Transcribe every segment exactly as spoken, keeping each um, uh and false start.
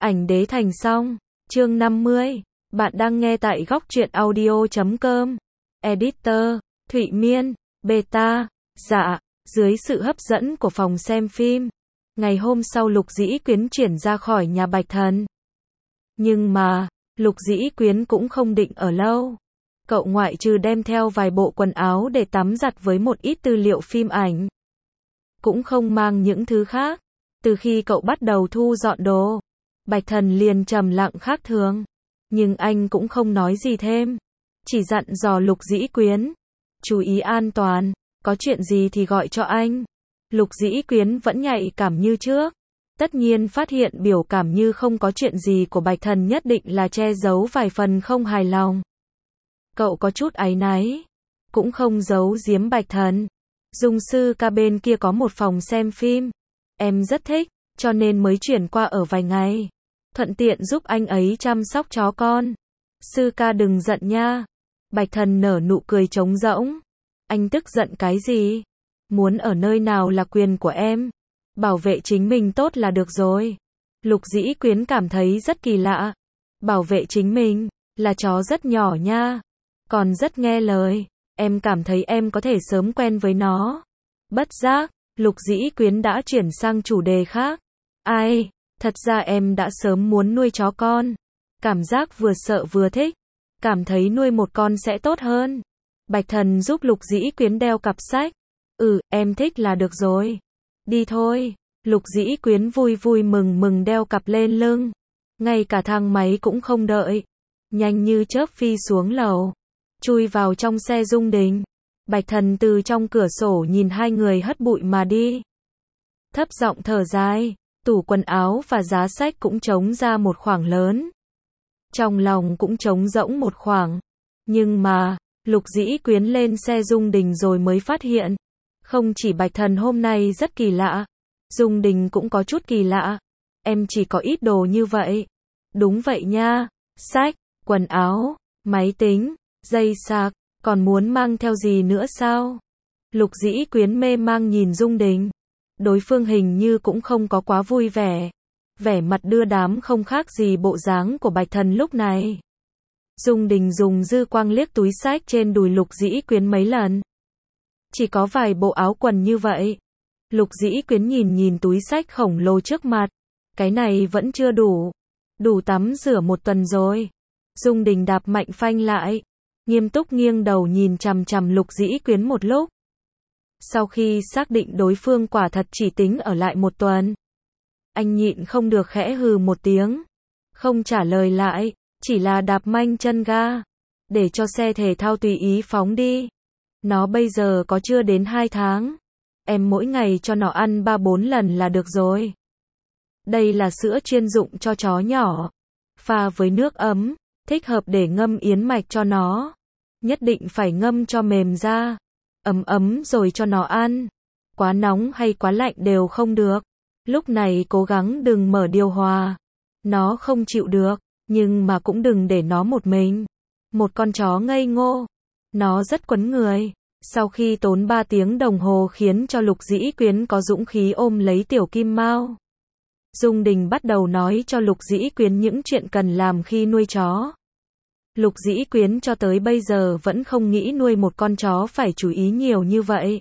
Ảnh đế thành xong. Chương năm mươi. Bạn đang nghe tại góc truyện audio chấm com. Editor, Thụy Miên, Beta. Dạ, dưới sự hấp dẫn của phòng xem phim, ngày hôm sau Lục Dĩ Quyến chuyển ra khỏi nhà Bạch Thần. Nhưng mà, Lục Dĩ Quyến cũng không định ở lâu. Cậu ngoại trừ đem theo vài bộ quần áo để tắm giặt với một ít tư liệu phim ảnh, cũng không mang những thứ khác. Từ khi cậu bắt đầu thu dọn đồ, Bạch Thần liền trầm lặng khác thường. Nhưng anh cũng không nói gì thêm, chỉ dặn dò Lục Dĩ Quyến chú ý an toàn, có chuyện gì thì gọi cho anh. Lục Dĩ Quyến vẫn nhạy cảm như trước, tất nhiên phát hiện biểu cảm như không có chuyện gì của Bạch Thần nhất định là che giấu vài phần không hài lòng. Cậu có chút áy náy, cũng không giấu giếm Bạch Thần. Dung sư ca bên kia có một phòng xem phim, em rất thích, cho nên mới chuyển qua ở vài ngày, thuận tiện giúp anh ấy chăm sóc chó con. Sư ca đừng giận nha. Bạch Thần nở nụ cười trống rỗng. Anh tức giận cái gì? Muốn ở nơi nào là quyền của em, bảo vệ chính mình tốt là được rồi. Lục Dĩ Quyến cảm thấy rất kỳ lạ. Bảo vệ chính mình, là chó rất nhỏ nha, còn rất nghe lời. Em cảm thấy em có thể sớm quen với nó. Bất giác, Lục Dĩ Quyến đã chuyển sang chủ đề khác. Ai, thật ra em đã sớm muốn nuôi chó con. Cảm giác vừa sợ vừa thích. Cảm thấy nuôi một con sẽ tốt hơn. Bạch Thần giúp Lục Dĩ Quyến đeo cặp sách. Ừ, em thích là được rồi. Đi thôi. Lục Dĩ Quyến vui vui mừng mừng đeo cặp lên lưng. Ngay cả thang máy cũng không đợi, nhanh như chớp phi xuống lầu, chui vào trong xe Dung Đình. Bạch Thần từ trong cửa sổ nhìn hai người hất bụi mà đi, thấp giọng thở dài. Tủ quần áo và giá sách cũng trống ra một khoảng lớn, trong lòng cũng trống rỗng một khoảng. Nhưng mà, Lục Dĩ Quyến lên xe Dung Đình rồi mới phát hiện, không chỉ Bạch Thần hôm nay rất kỳ lạ, Dung Đình cũng có chút kỳ lạ. Em chỉ có ít đồ như vậy. Đúng vậy nha, sách, quần áo, máy tính, dây sạc, còn muốn mang theo gì nữa sao? Lục Dĩ Quyến mê mang nhìn Dung Đình. Đối phương hình như cũng không có quá vui vẻ, vẻ mặt đưa đám không khác gì bộ dáng của Bạch Thần lúc này. Dung Đình dùng dư quang liếc túi sách trên đùi Lục Dĩ Quyến mấy lần. Chỉ có vài bộ áo quần như vậy. Lục Dĩ Quyến nhìn nhìn túi sách khổng lồ trước mặt. Cái này vẫn chưa đủ. Đủ tắm rửa một tuần rồi. Dung Đình đạp mạnh phanh lại, nghiêm túc nghiêng đầu nhìn chằm chằm Lục Dĩ Quyến một lúc. Sau khi xác định đối phương quả thật chỉ tính ở lại một tuần, anh nhịn không được khẽ hừ một tiếng, không trả lời lại, chỉ là đạp manh chân ga, để cho xe thể thao tùy ý phóng đi. Nó bây giờ có chưa đến hai tháng, em mỗi ngày cho nó ăn ba bốn lần là được rồi. Đây là sữa chuyên dụng cho chó nhỏ, pha với nước ấm, thích hợp để ngâm yến mạch cho nó. Nhất định phải ngâm cho mềm ra, ấm ấm rồi cho nó ăn. Quá nóng hay quá lạnh đều không được. Lúc này cố gắng đừng mở điều hòa, nó không chịu được, nhưng mà cũng đừng để nó một mình. Một con chó ngây ngô, nó rất quấn người. Sau khi tốn ba tiếng đồng hồ khiến cho Lục Dĩ Quyến có dũng khí ôm lấy Tiểu Kim Mao, Dung Đình bắt đầu nói cho Lục Dĩ Quyến những chuyện cần làm khi nuôi chó. Lục Dĩ Quyến cho tới bây giờ vẫn không nghĩ nuôi một con chó phải chú ý nhiều như vậy.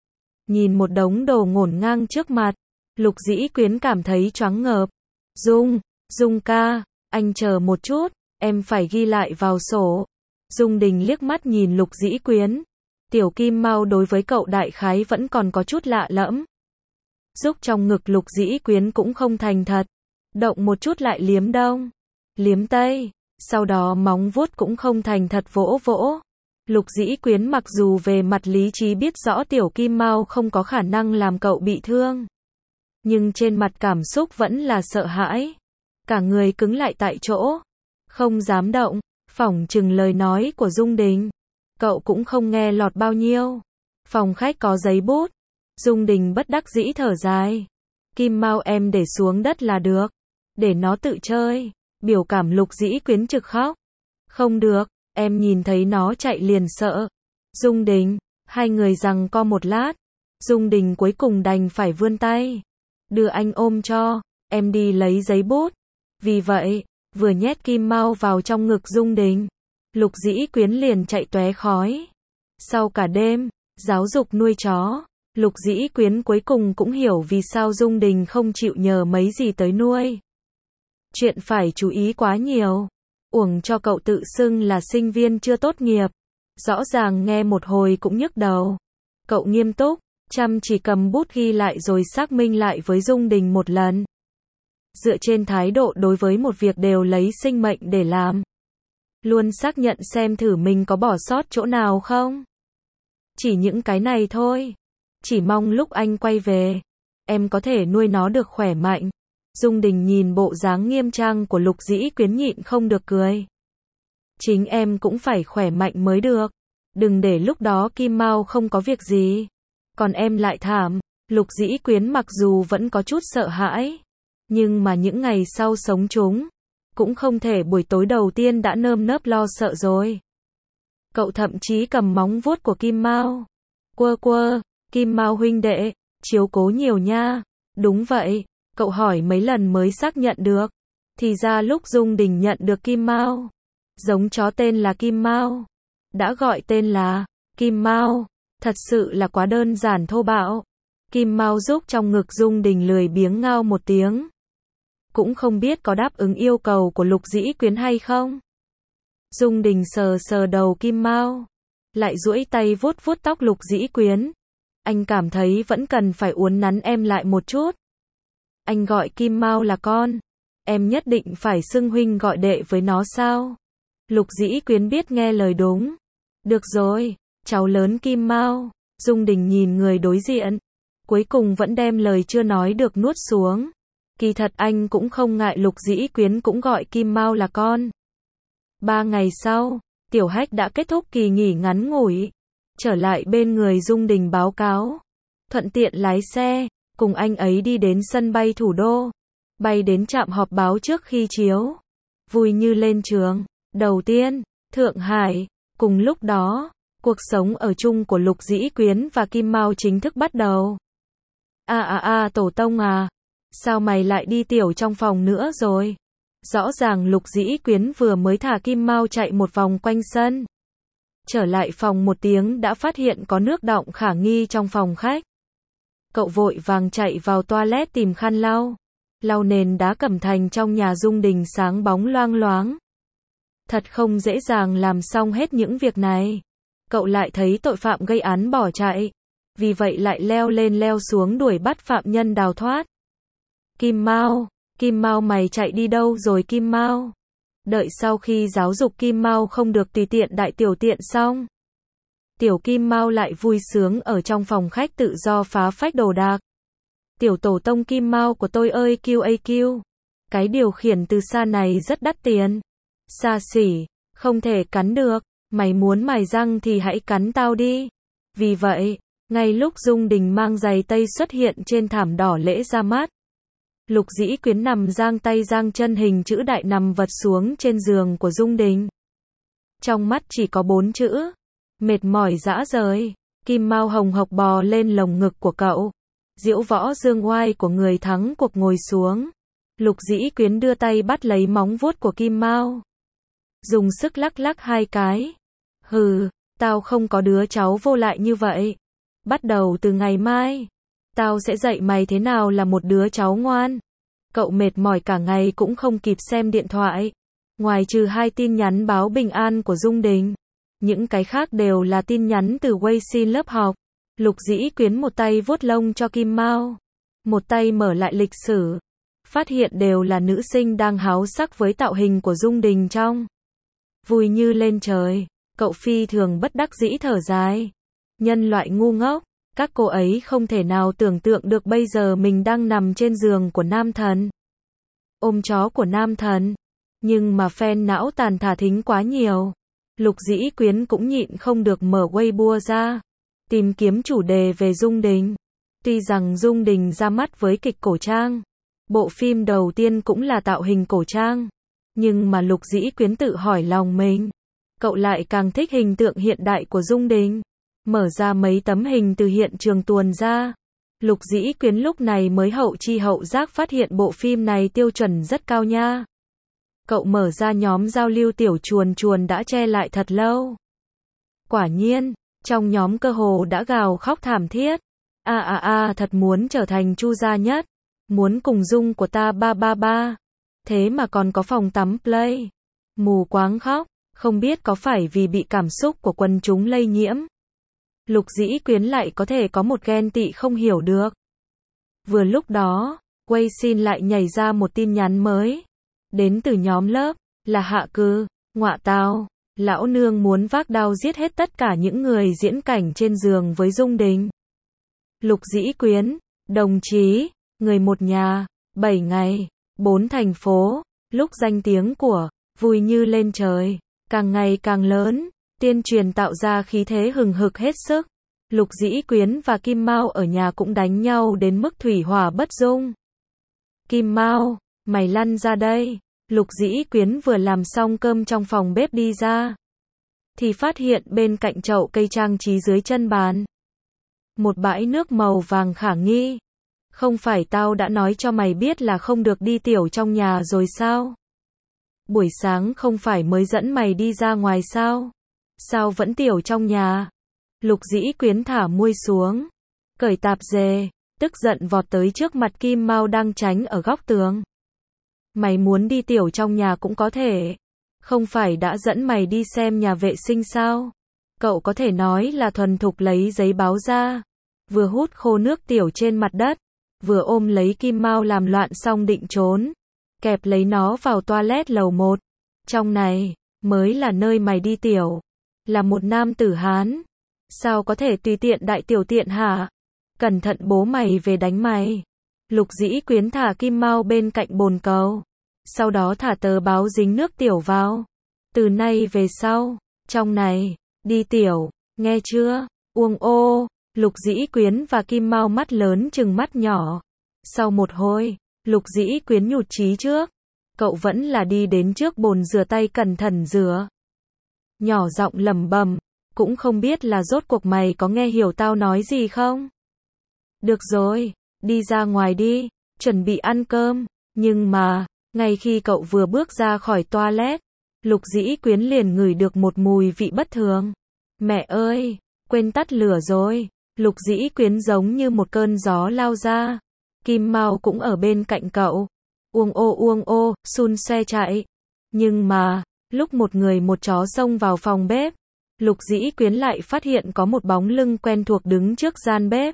Nhìn một đống đồ ngổn ngang trước mặt, Lục Dĩ Quyến cảm thấy choáng ngợp. Dung, Dung ca, anh chờ một chút, em phải ghi lại vào sổ. Dung Đình liếc mắt nhìn Lục Dĩ Quyến. Tiểu Kim Mao đối với cậu đại khái vẫn còn có chút lạ lẫm. Giúp trong ngực Lục Dĩ Quyến cũng không thành thật, động một chút lại liếm đông, liếm tây, sau đó móng vuốt cũng không thành thật vỗ vỗ. Lục Dĩ Quyến mặc dù về mặt lý trí biết rõ Tiểu Kim Mao không có khả năng làm cậu bị thương, nhưng trên mặt cảm xúc vẫn là sợ hãi, cả người cứng lại tại chỗ, không dám động. Phỏng chừng lời nói của Dung Đình, cậu cũng không nghe lọt bao nhiêu. Phòng khách có giấy bút. Dung Đình bất đắc dĩ thở dài. Kim Mao em để xuống đất là được, để nó tự chơi. Biểu cảm Lục Dĩ Quyến trực khóc. Không được, em nhìn thấy nó chạy liền sợ. Dung Đình, hai người giằng co một lát. Dung Đình cuối cùng đành phải vươn tay, đưa anh ôm cho. Em đi lấy giấy bút. Vì vậy, vừa nhét kim mao vào trong ngực Dung Đình, Lục Dĩ Quyến liền chạy tóe khói. Sau cả đêm giáo dục nuôi chó, Lục Dĩ Quyến cuối cùng cũng hiểu vì sao Dung Đình không chịu nhờ mấy gì tới nuôi. Chuyện phải chú ý quá nhiều. Uổng cho cậu tự xưng là sinh viên chưa tốt nghiệp. Rõ ràng nghe một hồi cũng nhức đầu. Cậu nghiêm túc, chăm chỉ cầm bút ghi lại rồi xác minh lại với Dung Đình một lần. Dựa trên thái độ đối với một việc đều lấy sinh mệnh để làm. Luôn xác nhận xem thử mình có bỏ sót chỗ nào không. Chỉ những cái này thôi. Chỉ mong lúc anh quay về, em có thể nuôi nó được khỏe mạnh. Dung Đình nhìn bộ dáng nghiêm trang của Lục Dĩ Quyến nhịn không được cười. Chính em cũng phải khỏe mạnh mới được. Đừng để lúc đó Kim Mao không có việc gì. Còn em lại thảm. Lục Dĩ Quyến mặc dù vẫn có chút sợ hãi, nhưng mà những ngày sau sống chúng, cũng không thể buổi tối đầu tiên đã nơm nớp lo sợ rồi. Cậu thậm chí cầm móng vuốt của Kim Mao. Quơ quơ, Kim Mao huynh đệ, chiếu cố nhiều nha. Đúng vậy, cậu hỏi mấy lần mới xác nhận được. Thì ra lúc Dung Đình nhận được Kim Mao, giống chó tên là Kim Mao, đã gọi tên là Kim Mao. Thật sự là quá đơn giản thô bạo. Kim Mao giúp trong ngực Dung Đình lười biếng ngao một tiếng. Cũng không biết có đáp ứng yêu cầu của Lục Dĩ Quyến hay không. Dung Đình sờ sờ đầu Kim Mao, lại duỗi tay vuốt vuốt tóc Lục Dĩ Quyến. Anh cảm thấy vẫn cần phải uốn nắn em lại một chút. Anh gọi Kim Mao là con, em nhất định phải xưng huynh gọi đệ với nó sao? Lục Dĩ Quyến biết nghe lời đúng. Được rồi, cháu lớn Kim Mao. Dung Đình nhìn người đối diện, cuối cùng vẫn đem lời chưa nói được nuốt xuống. Kỳ thật anh cũng không ngại Lục Dĩ Quyến cũng gọi Kim Mao là con. Ba ngày sau, Tiểu Hách đã kết thúc kỳ nghỉ ngắn ngủi, trở lại bên người Dung Đình báo cáo, thuận tiện lái xe, cùng anh ấy đi đến sân bay thủ đô, bay đến trạm họp báo trước khi chiếu. Vui như lên trường. Đầu tiên, Thượng Hải. Cùng lúc đó, cuộc sống ở chung của Lục Dĩ Quyến và Kim Mao chính thức bắt đầu. À à à tổ tông à, sao mày lại đi tiểu trong phòng nữa rồi? Rõ ràng Lục Dĩ Quyến vừa mới thả Kim Mao chạy một vòng quanh sân. Trở lại phòng một tiếng đã phát hiện có nước đọng khả nghi trong phòng khách. Cậu vội vàng chạy vào toilet tìm khăn lau. Lau nền đá cẩm thành trong nhà Dung Đình sáng bóng loang loáng. Thật không dễ dàng làm xong hết những việc này. Cậu lại thấy tội phạm gây án bỏ chạy. Vì vậy lại leo lên leo xuống đuổi bắt phạm nhân đào thoát. Kim Mao, Kim Mao mày chạy đi đâu rồi Kim Mao? Đợi sau khi giáo dục Kim Mao không được tùy tiện đại tiểu tiện xong, Tiểu Kim Mao lại vui sướng ở trong phòng khách tự do phá phách đồ đạc. Tiểu tổ tông Kim Mao của tôi ơi Q A Q. Cái điều khiển từ xa này rất đắt tiền. Xa xỉ, không thể cắn được. Mày muốn mài răng thì hãy cắn tao đi. Vì vậy, ngay lúc Dung Đình mang giày tây xuất hiện trên thảm đỏ lễ ra mắt, Lục Dĩ Quyến nằm giang tay giang chân hình chữ đại nằm vật xuống trên giường của Dung Đình. Trong mắt chỉ có bốn chữ. Mệt mỏi rã rời. Kim Mao hồng hộc bò lên lồng ngực của cậu. Diễu võ dương oai của người thắng cuộc ngồi xuống. Lục Dĩ Quyến đưa tay bắt lấy móng vuốt của Kim Mao, dùng sức lắc lắc hai cái. Hừ, tao không có đứa cháu vô lại như vậy. Bắt đầu từ ngày mai, tao sẽ dạy mày thế nào là một đứa cháu ngoan. Cậu mệt mỏi cả ngày cũng không kịp xem điện thoại. Ngoài trừ hai tin nhắn báo bình an của Dung Đình, những cái khác đều là tin nhắn từ Weixin lớp học. Lục Dĩ Quyến một tay vuốt lông cho Kim Mao, một tay mở lại lịch sử. Phát hiện đều là nữ sinh đang háo sắc với tạo hình của Dung Đình trong. Vui như lên trời, cậu phi thường bất đắc dĩ thở dài. Nhân loại ngu ngốc, các cô ấy không thể nào tưởng tượng được bây giờ mình đang nằm trên giường của nam thần, ôm chó của nam thần. Nhưng mà fan não tàn thả thính quá nhiều. Lục Dĩ Quyến cũng nhịn không được mở Weibo ra, tìm kiếm chủ đề về Dung Đình. Tuy rằng Dung Đình ra mắt với kịch cổ trang, bộ phim đầu tiên cũng là tạo hình cổ trang, nhưng mà Lục Dĩ Quyến tự hỏi lòng mình, cậu lại càng thích hình tượng hiện đại của Dung Đình. Mở ra mấy tấm hình từ hiện trường tuồn ra, Lục Dĩ Quyến lúc này mới hậu chi hậu giác phát hiện bộ phim này tiêu chuẩn rất cao nha. Cậu mở ra nhóm giao lưu tiểu chuồn chuồn đã che lại thật lâu. Quả nhiên, trong nhóm cơ hồ đã gào khóc thảm thiết. A a a thật muốn trở thành Chu gia nhất. Muốn cùng dung của ta ba ba ba. Thế mà còn có phòng tắm play. Mù quáng khóc, không biết có phải vì bị cảm xúc của quần chúng lây nhiễm. Lục Dĩ Quyến lại có thể có một ghen tị không hiểu được. Vừa lúc đó, Weixin lại nhảy ra một tin nhắn mới. Đến từ nhóm lớp, là Hạ Cư, ngọa tào, lão nương muốn vác đao giết hết tất cả những người diễn cảnh trên giường với Dung Đình. Lục Dĩ Quyến, đồng chí, người một nhà, bảy ngày, bốn thành phố, lúc danh tiếng của Vui Như lên trời, càng ngày càng lớn, tuyên truyền tạo ra khí thế hừng hực hết sức. Lục Dĩ Quyến và Kim Mao ở nhà cũng đánh nhau đến mức thủy hỏa bất dung. Kim Mao, mày lăn ra đây. Lục Dĩ Quyến vừa làm xong cơm trong phòng bếp đi ra, thì phát hiện bên cạnh chậu cây trang trí dưới chân bàn một bãi nước màu vàng khả nghi. Không phải tao đã nói cho mày biết là không được đi tiểu trong nhà rồi sao? Buổi sáng không phải mới dẫn mày đi ra ngoài sao? Sao vẫn tiểu trong nhà? Lục Dĩ Quyến thả muôi xuống, cởi tạp dề, tức giận vọt tới trước mặt Kim Mao đang tránh ở góc tường. Mày muốn đi tiểu trong nhà cũng có thể. Không phải đã dẫn mày đi xem nhà vệ sinh sao? Cậu có thể nói là thuần thục lấy giấy báo ra, vừa hút khô nước tiểu trên mặt đất, vừa ôm lấy Kim Mao làm loạn xong định trốn, kẹp lấy nó vào toilet lầu một. Trong này, mới là nơi mày đi tiểu. Là một nam tử Hán. Sao có thể tùy tiện đại tiểu tiện hả? Cẩn thận bố mày về đánh mày. Lục Dĩ Quyến thả Kim Mao bên cạnh bồn cầu. Sau đó thả tờ báo dính nước tiểu vào. Từ nay về sau, trong này, đi tiểu, nghe chưa? Uông ô. Lục Dĩ Quyến và Kim Mao mắt lớn chừng mắt nhỏ. Sau một hồi, Lục Dĩ Quyến nhụt chí trước. Cậu vẫn là đi đến trước bồn rửa tay cẩn thận rửa. Nhỏ giọng lẩm bẩm, cũng không biết là rốt cuộc mày có nghe hiểu tao nói gì không? Được rồi, đi ra ngoài đi, chuẩn bị ăn cơm. Nhưng mà, ngay khi cậu vừa bước ra khỏi toilet, Lục Dĩ Quyến liền ngửi được một mùi vị bất thường. Mẹ ơi, quên tắt lửa rồi. Lục Dĩ Quyến giống như một cơn gió lao ra. Kim Mao cũng ở bên cạnh cậu. Uông ô uông ô, xun xoe chạy. Nhưng mà, lúc một người một chó xông vào phòng bếp, Lục Dĩ Quyến lại phát hiện có một bóng lưng quen thuộc đứng trước gian bếp.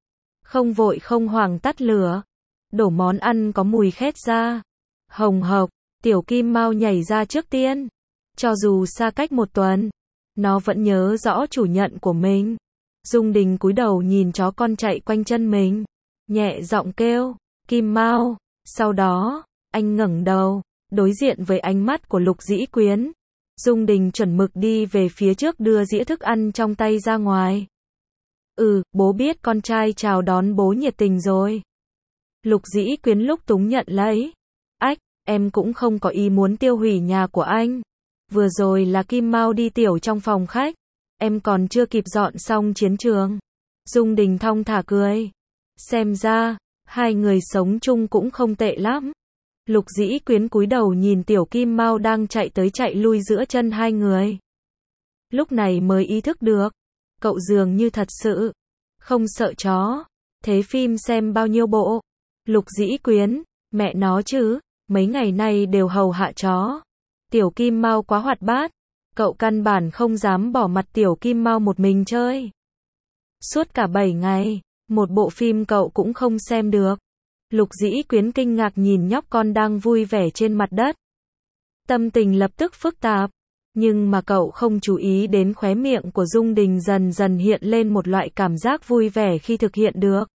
Không vội không hoảng tắt lửa. Đổ món ăn có mùi khét ra. Hồng hộc, tiểu Kim Mao nhảy ra trước tiên. Cho dù xa cách một tuần, nó vẫn nhớ rõ chủ nhận của mình. Dung Đình cúi đầu nhìn chó con chạy quanh chân mình. Nhẹ giọng kêu, Kim Mao. Sau đó, anh ngẩng đầu, đối diện với ánh mắt của Lục Dĩ Quyến. Dung Đình chuẩn mực đi về phía trước đưa dĩa thức ăn trong tay ra ngoài. Ừ, bố biết con trai chào đón bố nhiệt tình rồi. Lục Dĩ Quyến lúc túng nhận lấy. Ách, em cũng không có ý muốn tiêu hủy nhà của anh. Vừa rồi là Kim Mao đi tiểu trong phòng khách. Em còn chưa kịp dọn xong chiến trường. Dung Đình thong thả cười. Xem ra, hai người sống chung cũng không tệ lắm. Lục Dĩ Quyến cúi đầu nhìn tiểu Kim Mao đang chạy tới chạy lui giữa chân hai người. Lúc này mới ý thức được. Cậu dường như thật sự không sợ chó. Thế phim xem bao nhiêu bộ? Lục Dĩ Quyến, mẹ nó chứ, mấy ngày nay đều hầu hạ chó. Tiểu Kim Mao quá hoạt bát. Cậu căn bản không dám bỏ mặt tiểu Kim Mao một mình chơi. Suốt cả bảy ngày, một bộ phim cậu cũng không xem được. Lục Dĩ Quyến kinh ngạc nhìn nhóc con đang vui vẻ trên mặt đất. Tâm tình lập tức phức tạp. Nhưng mà cậu không chú ý đến khóe miệng của Dung Đình dần dần hiện lên một loại cảm giác vui vẻ khi thực hiện được.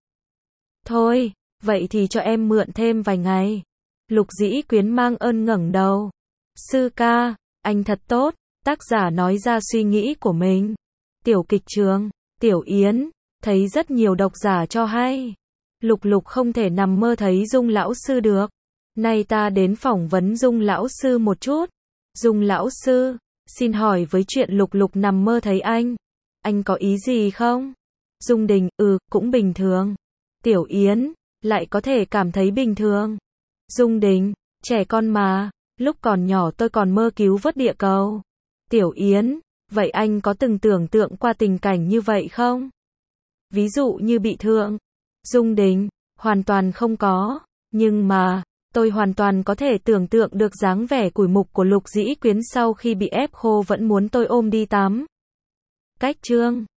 Thôi, vậy thì cho em mượn thêm vài ngày. Lục Dĩ Quyến mang ơn ngẩng đầu. Sư ca, anh thật tốt. Tác giả nói ra suy nghĩ của mình. Tiểu kịch trường, Tiểu Yến, thấy rất nhiều độc giả cho hay. Lục Lục không thể nằm mơ thấy Dung lão sư được. Nay ta đến phỏng vấn Dung lão sư một chút. Dung lão sư, xin hỏi với chuyện Lục Lục nằm mơ thấy anh, anh có ý gì không? Dung Đình, ừ, cũng bình thường. Tiểu Yến, lại có thể cảm thấy bình thường. Dung Đình, trẻ con mà, lúc còn nhỏ tôi còn mơ cứu vớt địa cầu. Tiểu Yến, vậy anh có từng tưởng tượng qua tình cảnh như vậy không? Ví dụ như bị thương. Dung Đình, hoàn toàn không có, nhưng mà, tôi hoàn toàn có thể tưởng tượng được dáng vẻ củi mục của Lục Dĩ Quyến sau khi bị ép khô vẫn muốn tôi ôm đi tắm. Cách chương